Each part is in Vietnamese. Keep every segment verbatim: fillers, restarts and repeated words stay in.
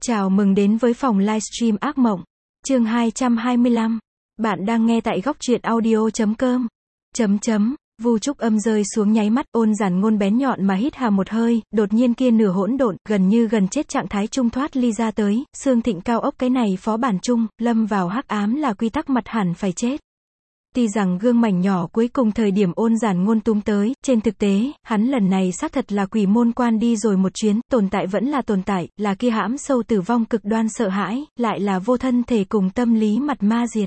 Chào mừng đến với phòng livestream ác mộng. Chương hai trăm hai mươi lăm. Bạn đang nghe tại góc truyện audio chấm com. Chấm chấm. Vu Trúc Âm rơi xuống nháy mắt, Ôn Giản Ngôn bén nhọn mà hít hà một hơi, đột nhiên kia nửa hỗn độn, gần như gần chết trạng thái trung thoát ly ra tới, xương thịnh cao ốc cái này phó bản chung, lâm vào hắc ám là quy tắc mặt hẳn phải chết. Tuy rằng gương mảnh nhỏ cuối cùng thời điểm Ôn Giản Ngôn túm tới, trên thực tế, hắn lần này xác thật là quỷ môn quan đi rồi một chuyến, tồn tại vẫn là tồn tại, là kia hãm sâu tử vong cực đoan sợ hãi, lại là vô thân thể cùng tâm lý mặt ma diệt.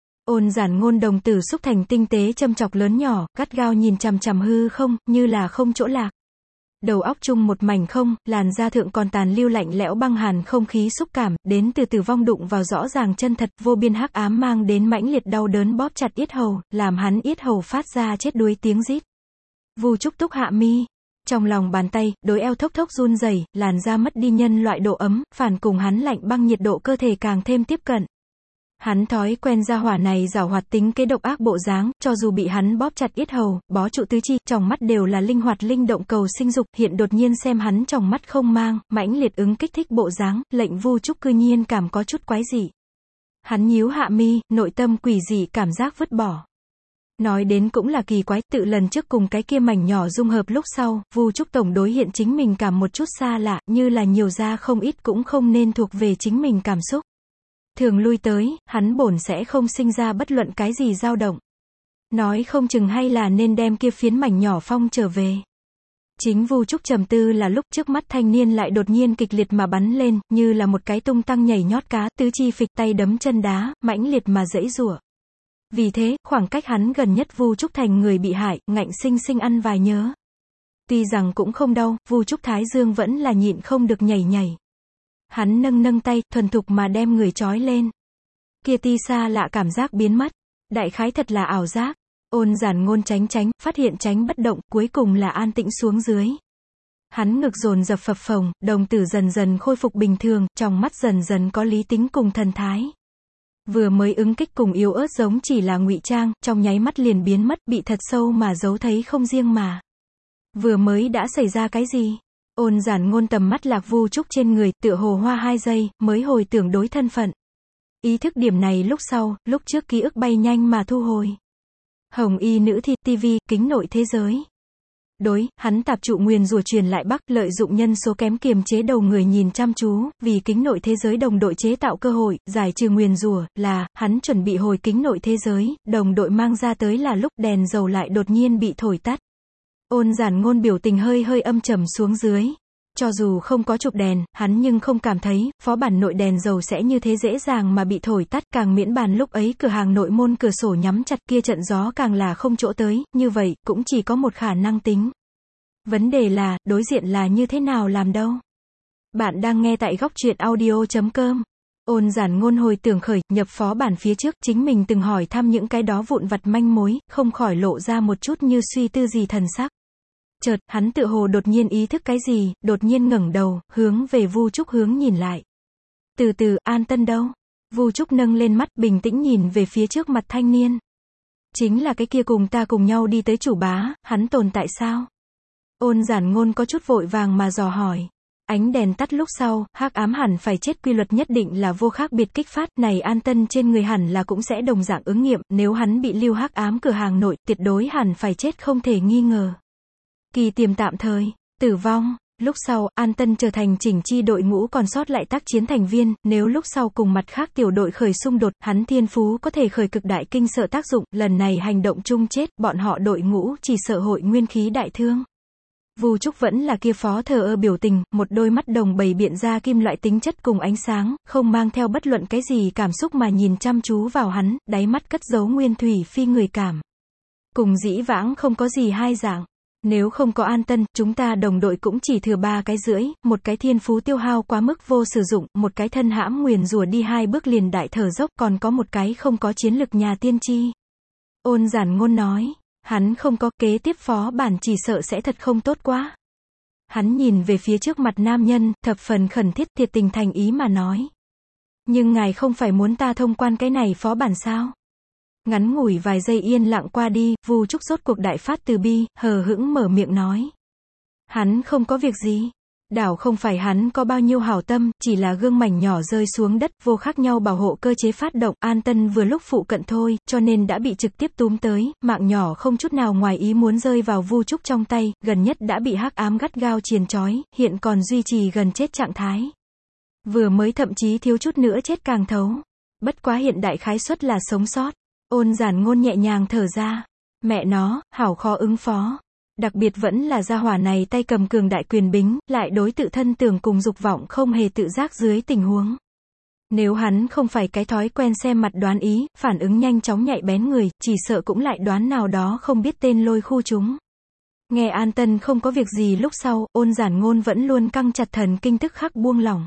Ôn Giản Ngôn đồng tử xúc thành tinh tế châm chọc lớn nhỏ, gắt gao nhìn chằm chằm hư không, như là không chỗ lạc. Đầu óc chung một mảnh không, làn da thượng còn tàn lưu lạnh lẽo băng hàn không khí xúc cảm, đến từ tử vong đụng vào rõ ràng chân thật, vô biên hắc ám mang đến mãnh liệt đau đớn bóp chặt yết hầu, làm hắn yết hầu phát ra chết đuối tiếng rít. Vu Trúc túc hạ mi, trong lòng bàn tay, đối eo thốc thốc run rẩy, làn da mất đi nhân loại độ ấm, phản cùng hắn lạnh băng nhiệt độ cơ thể càng thêm tiếp cận. Hắn thói quen ra hỏa này giảo hoạt tính kế độc ác bộ dáng, cho dù bị hắn bóp chặt yết hầu, bó trụ tứ chi, trong mắt đều là linh hoạt linh động cầu sinh dục, hiện đột nhiên xem hắn trong mắt không mang, mãnh liệt ứng kích thích bộ dáng, lệnh Vu Trúc cư nhiên cảm có chút quái dị. Hắn nhíu hạ mi, nội tâm quỷ dị cảm giác vứt bỏ. Nói đến cũng là kỳ quái, tự lần trước cùng cái kia mảnh nhỏ dung hợp lúc sau, Vu Trúc tổng đối hiện chính mình cảm một chút xa lạ, như là nhiều ra không ít cũng không nên thuộc về chính mình cảm xúc. Thường lui tới, hắn bổn sẽ không sinh ra bất luận cái gì dao động. Nói không chừng hay là nên đem kia phiến mảnh nhỏ phong trở về. Chính Vu Trúc trầm tư là lúc trước mắt thanh niên lại đột nhiên kịch liệt mà bắn lên, như là một cái tung tăng nhảy nhót cá, tứ chi phịch tay đấm chân đá, mãnh liệt mà giãy giụa. Vì thế, khoảng cách hắn gần nhất Vu Trúc thành người bị hại, ngạnh sinh sinh ăn vài nhớ. Tuy rằng cũng không đau, Vu Trúc thái dương vẫn là nhịn không được nhảy nhảy. Hắn nâng nâng tay, thuần thục mà đem người trói lên. Kia ti xa lạ cảm giác biến mất. Đại khái thật là ảo giác. Ôn Giản Ngôn tránh tránh, phát hiện tránh bất động, cuối cùng là an tĩnh xuống dưới. Hắn ngực dồn dập phập phồng, đồng tử dần dần khôi phục bình thường, trong mắt dần dần có lý tính cùng thần thái. Vừa mới ứng kích cùng yếu ớt giống chỉ là ngụy trang, trong nháy mắt liền biến mất, bị thật sâu mà giấu thấy không riêng mà. Vừa mới đã xảy ra cái gì? Ôn Giản Ngôn tầm mắt lạc Vu Trúc trên người, tựa hồ hoa hai giây, mới hồi tưởng đối thân phận. Ý thức điểm này lúc sau, lúc trước ký ức bay nhanh mà thu hồi. Hồng y nữ thi, tivi, kính nội thế giới. Đối, hắn tạp trụ nguyền rủa truyền lại Bắc, lợi dụng nhân số kém kiềm chế đầu người nhìn chăm chú, vì kính nội thế giới đồng đội chế tạo cơ hội, giải trừ nguyền rủa, là, hắn chuẩn bị hồi kính nội thế giới, đồng đội mang ra tới là lúc đèn dầu lại đột nhiên bị thổi tắt. Ôn Giản Ngôn biểu tình hơi hơi âm trầm xuống dưới. Cho dù không có chụp đèn, hắn nhưng không cảm thấy, phó bản nội đèn dầu sẽ như thế dễ dàng mà bị thổi tắt, càng miễn bàn lúc ấy cửa hàng nội môn cửa sổ nhắm chặt kia trận gió càng là không chỗ tới, như vậy, cũng chỉ có một khả năng tính. Vấn đề là, đối diện là như thế nào làm đâu? Bạn đang nghe tại góc truyện audio chấm com. Ôn Giản Ngôn hồi tưởng khởi, nhập phó bản phía trước, chính mình từng hỏi thăm những cái đó vụn vặt manh mối, không khỏi lộ ra một chút như suy tư gì thần sắc. Chợt, hắn tựa hồ đột nhiên ý thức cái gì, đột nhiên ngẩng đầu, hướng về Vu Trúc hướng nhìn lại. Từ từ, An Tân đâu? Vu Trúc nâng lên mắt, bình tĩnh nhìn về phía trước mặt thanh niên. Chính là cái kia cùng ta cùng nhau đi tới chủ bá, hắn tồn tại sao? Ôn Giản Ngôn có chút vội vàng mà dò hỏi. Ánh đèn tắt lúc sau, hắc ám hẳn phải chết quy luật nhất định là vô khác biệt kích phát, này An Tân trên người hẳn là cũng sẽ đồng dạng ứng nghiệm, nếu hắn bị lưu hắc ám cửa hàng nội, tuyệt đối hẳn phải chết không thể nghi ngờ. Kỳ tiềm tạm thời, tử vong, lúc sau, An Tân trở thành chỉnh chi đội ngũ còn sót lại tác chiến thành viên, nếu lúc sau cùng mặt khác tiểu đội khởi xung đột, hắn thiên phú có thể khởi cực đại kinh sợ tác dụng, lần này hành động chung chết, bọn họ đội ngũ chỉ sợ hội nguyên khí đại thương. Vu Trúc vẫn là kia phó thờ ơ biểu tình, một đôi mắt đồng bày biện ra kim loại tính chất cùng ánh sáng, không mang theo bất luận cái gì cảm xúc mà nhìn chăm chú vào hắn, đáy mắt cất giấu nguyên thủy phi người cảm. Cùng dĩ vãng không có gì hai dạng. Nếu không có An Tân, chúng ta đồng đội cũng chỉ thừa ba cái rưỡi, một cái thiên phú tiêu hao quá mức vô sử dụng, một cái thân hãm nguyền rủa đi hai bước liền đại thở dốc, còn có một cái không có chiến lực nhà tiên tri. Ôn Giản Ngôn nói, hắn không có, kế tiếp phó bản chỉ sợ sẽ thật không tốt quá. Hắn nhìn về phía trước mặt nam nhân, thập phần khẩn thiết thiệt tình thành ý mà nói. Nhưng ngài không phải muốn ta thông quan cái này phó bản sao? Ngắn ngủi vài giây yên lặng qua đi, Vu Trúc rốt cuộc đại phát từ bi, hờ hững mở miệng nói. Hắn không có việc gì. Đảo không phải hắn có bao nhiêu hảo tâm, chỉ là gương mảnh nhỏ rơi xuống đất, vô khác nhau bảo hộ cơ chế phát động, An Tân vừa lúc phụ cận thôi, cho nên đã bị trực tiếp túm tới, mạng nhỏ không chút nào ngoài ý muốn rơi vào Vu Trúc trong tay, gần nhất đã bị hắc ám gắt gao triền trói, hiện còn duy trì gần chết trạng thái. Vừa mới thậm chí thiếu chút nữa chết càng thấu. Bất quá hiện đại khái suất là sống sót. Ôn Giản Ngôn nhẹ nhàng thở ra. Mẹ nó, hảo khó ứng phó. Đặc biệt vẫn là gia hỏa này tay cầm cường đại quyền bính, lại đối tự thân tưởng cùng dục vọng không hề tự giác dưới tình huống. Nếu hắn không phải cái thói quen xem mặt đoán ý, phản ứng nhanh chóng nhạy bén người, chỉ sợ cũng lại đoán nào đó không biết tên lôi khu chúng. Nghe An Tân không có việc gì lúc sau, Ôn Giản Ngôn vẫn luôn căng chặt thần kinh tức khắc buông lỏng.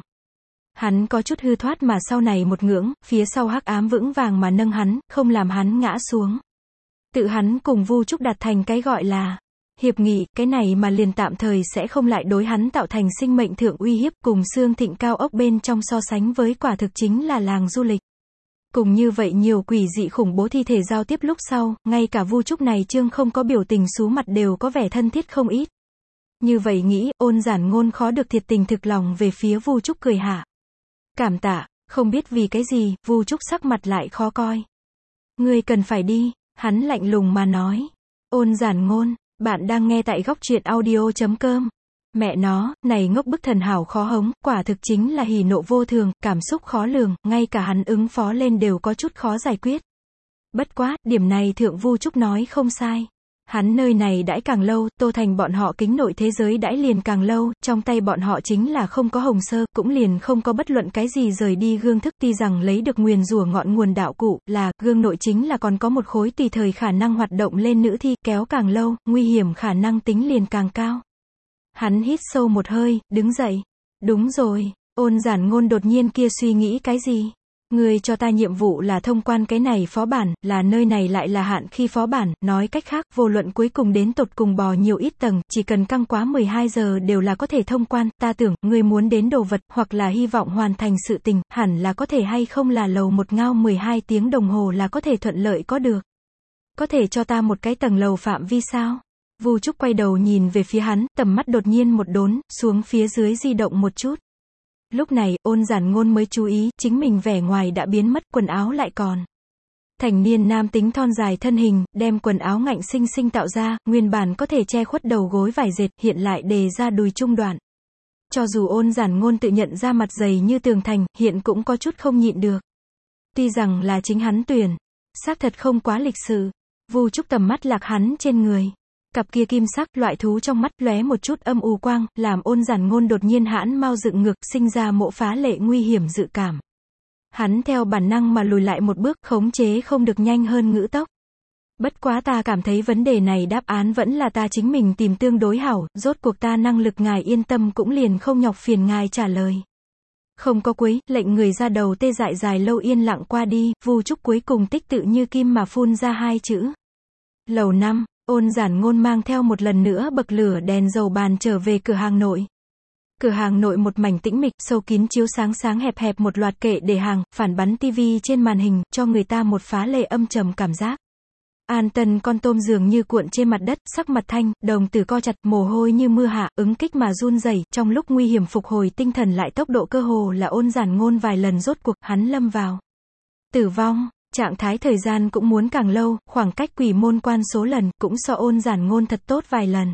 Hắn có chút hư thoát mà sau này một ngưỡng, phía sau hắc ám vững vàng mà nâng hắn, không làm hắn ngã xuống. Tự hắn cùng Vu Trúc đạt thành cái gọi là hiệp nghị, cái này mà liền tạm thời sẽ không lại đối hắn tạo thành sinh mệnh thượng uy hiếp, cùng xương thịnh cao ốc bên trong so sánh với quả thực chính là làng du lịch. Cùng như vậy nhiều quỷ dị khủng bố thi thể giao tiếp lúc sau, ngay cả Vu Trúc này trương không có biểu tình xú mặt đều có vẻ thân thiết không ít. Như vậy nghĩ, Ôn Giản Ngôn khó được thiệt tình thực lòng về phía Vu Trúc cười hạ. Cảm tạ, không biết vì cái gì, Vu Trúc sắc mặt lại khó coi. Ngươi cần phải đi, hắn lạnh lùng mà nói. Ôn Giản Ngôn, bạn đang nghe tại góc truyện audio chấm com. Mẹ nó, này ngốc bức thần hảo khó hống, quả thực chính là hỉ nộ vô thường, cảm xúc khó lường, ngay cả hắn ứng phó lên đều có chút khó giải quyết. Bất quá, điểm này Thượng Vu Trúc nói không sai. Hắn nơi này đãi càng lâu, Tô Thành bọn họ kính nội thế giới đãi liền càng lâu, trong tay bọn họ chính là không có hồng sơ, cũng liền không có bất luận cái gì rời đi gương thức, tuy rằng lấy được nguyền rủa ngọn nguồn đạo cụ, là, gương nội chính là còn có một khối tùy thời khả năng hoạt động lên nữ thi, kéo càng lâu, nguy hiểm khả năng tính liền càng cao. Hắn hít sâu một hơi, đứng dậy. Đúng rồi, Ôn Giản Ngôn đột nhiên kia suy nghĩ cái gì? Ngươi cho ta nhiệm vụ là thông quan cái này phó bản, là nơi này lại là hạn khi phó bản, nói cách khác, vô luận cuối cùng đến tột cùng bò nhiều ít tầng, chỉ cần căng quá mười hai giờ đều là có thể thông quan, ta tưởng, ngươi muốn đến đồ vật, hoặc là hy vọng hoàn thành sự tình, hẳn là có thể hay không là lầu một ngao mười hai tiếng đồng hồ là có thể thuận lợi có được. Có thể cho ta một cái tầng lầu phạm vi sao? Vu Trúc quay đầu nhìn về phía hắn, tầm mắt đột nhiên một đốn, xuống phía dưới di động một chút. Lúc này, Ôn Giản Ngôn mới chú ý, chính mình vẻ ngoài đã biến mất, quần áo lại còn. Thành niên nam tính thon dài thân hình, đem quần áo ngạnh sinh sinh tạo ra, nguyên bản có thể che khuất đầu gối vải dệt, hiện lại đề ra đùi trung đoạn. Cho dù Ôn Giản Ngôn tự nhận ra mặt dày như tường thành, hiện cũng có chút không nhịn được. Tuy rằng là chính hắn tuyển, xác thật không quá lịch sự. Vu Trúc tầm mắt lạc hắn trên người. Cặp kia kim sắc, loại thú trong mắt lóe một chút âm u quang, làm Ôn Giản Ngôn đột nhiên hãn mau dựng ngược, sinh ra mộ phá lệ nguy hiểm dự cảm. Hắn theo bản năng mà lùi lại một bước, khống chế không được nhanh hơn ngữ tốc. Bất quá ta cảm thấy vấn đề này đáp án vẫn là ta chính mình tìm tương đối hảo, rốt cuộc ta năng lực ngài yên tâm cũng liền không nhọc phiền ngài trả lời. Không có cuối, lệnh người ra đầu tê dại dài lâu yên lặng qua đi, Vu Trúc cuối cùng tích tự như kim mà phun ra hai chữ. Lầu năm. Ôn Giản Ngôn mang theo một lần nữa bậc lửa đèn dầu bàn trở về cửa hàng nội. Cửa hàng nội một mảnh tĩnh mịch, sâu kín chiếu sáng sáng hẹp hẹp một loạt kệ để hàng, phản bắn tivi trên màn hình, cho người ta một phá lệ âm trầm cảm giác. An Tân con tôm dường như cuộn trên mặt đất, sắc mặt thanh, đồng tử co chặt, mồ hôi như mưa hạ, ứng kích mà run rẩy, trong lúc nguy hiểm phục hồi tinh thần lại tốc độ cơ hồ là Ôn Giản Ngôn vài lần rốt cuộc, hắn lâm vào tử vong. Trạng thái thời gian cũng muốn càng lâu, khoảng cách quỷ môn quan số lần, cũng so Ôn Giản Ngôn thật tốt vài lần.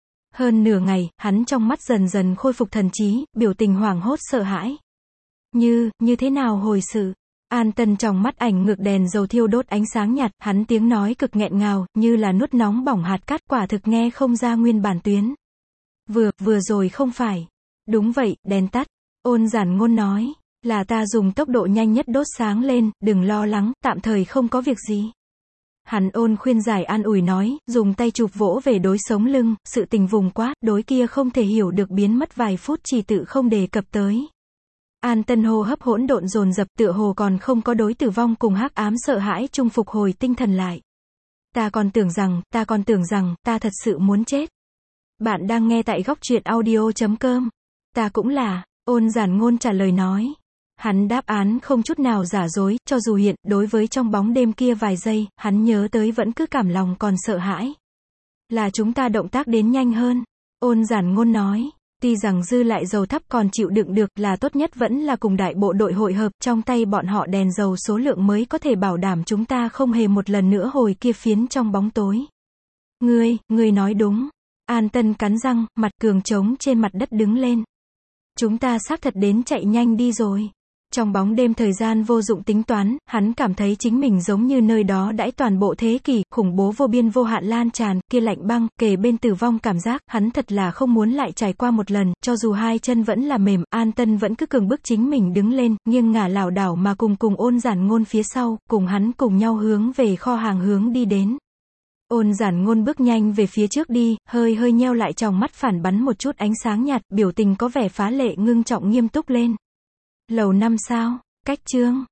Hơn nửa ngày, hắn trong mắt dần dần khôi phục thần trí, biểu tình hoảng hốt sợ hãi. Như, như thế nào hồi sự? An Tân trong mắt ảnh ngược đèn dầu thiêu đốt ánh sáng nhạt, hắn tiếng nói cực nghẹn ngào, như là nuốt nóng bỏng hạt cát, quả thực nghe không ra nguyên bản tuyến. Vừa, vừa rồi không phải. Đúng vậy, đèn tắt. Ôn Giản Ngôn nói. Là ta dùng tốc độ nhanh nhất đốt sáng lên, đừng lo lắng, tạm thời không có việc gì. Hắn ôn khuyên giải an ủi nói, dùng tay chụp vỗ về đối sống lưng, sự tình vùng quá, đối kia không thể hiểu được biến mất vài phút chỉ tự không đề cập tới. An Tân hô hấp hỗn độn dồn dập tựa hồ còn không có đối tử vong cùng hắc ám sợ hãi chung phục hồi tinh thần lại. Ta còn tưởng rằng, ta còn tưởng rằng, ta thật sự muốn chết. Bạn đang nghe tại góc truyện audio chấm com. Ta cũng là, Ôn Giản Ngôn trả lời nói. Hắn đáp án không chút nào giả dối, cho dù hiện, đối với trong bóng đêm kia vài giây, hắn nhớ tới vẫn cứ cảm lòng còn sợ hãi. Là chúng ta động tác đến nhanh hơn. Ôn Giản Ngôn nói. Tuy rằng dư lại dầu thắp còn chịu đựng được, là tốt nhất vẫn là cùng đại bộ đội hội hợp, trong tay bọn họ đèn dầu số lượng mới có thể bảo đảm chúng ta không hề một lần nữa hồi kia phiến trong bóng tối. Ngươi, ngươi nói đúng. An Tân cắn răng, mặt cường trống trên mặt đất đứng lên. Chúng ta xác thật đến chạy nhanh đi rồi. Trong bóng đêm thời gian vô dụng tính toán, hắn cảm thấy chính mình giống như nơi đó đãi toàn bộ thế kỷ, khủng bố vô biên vô hạn lan tràn, kia lạnh băng, kề bên tử vong cảm giác, hắn thật là không muốn lại trải qua một lần, cho dù hai chân vẫn là mềm, An Tân vẫn cứ cường bức chính mình đứng lên, nghiêng ngả lảo đảo mà cùng cùng Ôn Giản Ngôn phía sau, cùng hắn cùng nhau hướng về kho hàng hướng đi đến. Ôn Giản Ngôn bước nhanh về phía trước đi, hơi hơi nheo lại tròng mắt phản bắn một chút ánh sáng nhạt, biểu tình có vẻ phá lệ ngưng trọng nghiêm túc lên. Lầu năm sao? Cách chương